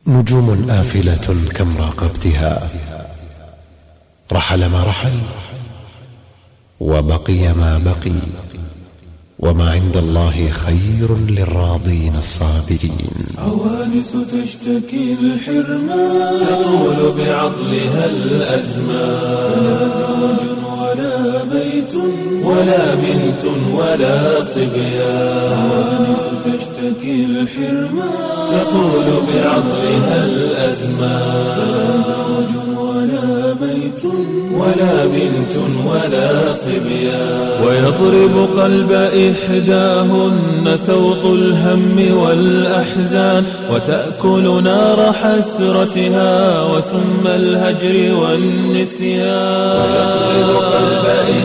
نجوم آفلة كم راقبتها، رحل ما رحل وبقي ما بقي، وما عند الله خير للراضين الصابرين. عوانس تشتكي الحرمان، تطول بعضلها الأزمان، لا زوج ولا بيت ولا بنت ولا صبيان. عوانس تشتكي الحرمان، تطول بعضلها الأزمان، لا زوج ولا بيت ولا بنت ولا صبيان. ويضرب قلب إحداهن سوط الهم والأحزان، وتأكل نار حسرتها وسم الهجر والنسيان. ويضرب قلب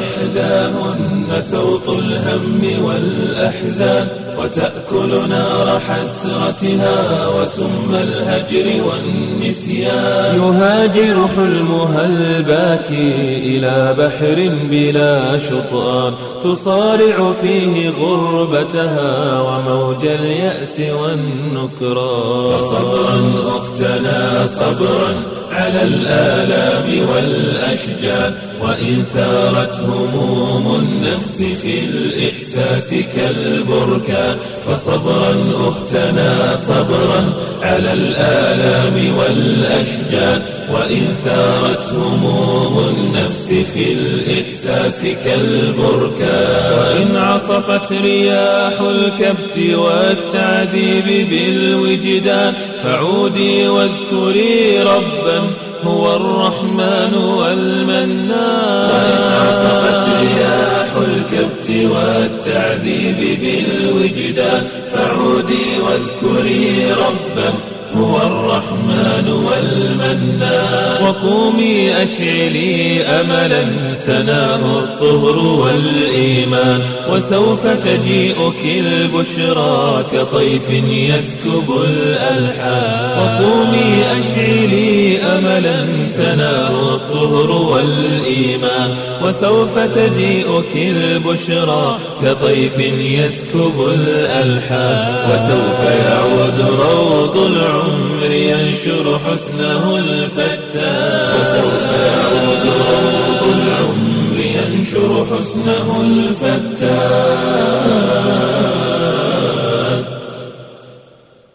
إحداهن سوط الهم والأحزان، وتأكل نار حسرتها وسم الهجر والنسيان. يهاجر حلمها الباكي إلى بحر بلا شطآن، تصارع فيه غربتها وموج اليأس والنكران. فصبرا أختنا صبرا على الآلام والأشجان، وإن ثارت هموم النفس في الإحساس كالبركان. فصبرا أختنا صبرا على الآلام والأشجان، وإن ثارت هموم النفس في الإحساس كالبركان. وإن عصفت رياح الكبت والتعذيب بالوجدان، فعودي واذكري ربا هو الرحمن والمنان. وإن عصفت رياح الكبت والتعذيب بالوجدان، فعودي واذكري ربا هو الرحمن والمنان. وقومي أشعلي أملا سناه الطهر والإيمان، وسوف تجيئك البشرى كطيف يسكب الألحان. وقومي أشعلي أملا سناه الطهر والإيمان، وسوف تجيئك البشرى كطيف يسكب الألحان. وسوف يعود روض العمر ينشر حسنه الفتان. وسوف يعود روض العمر ينشر حسنه الفتان.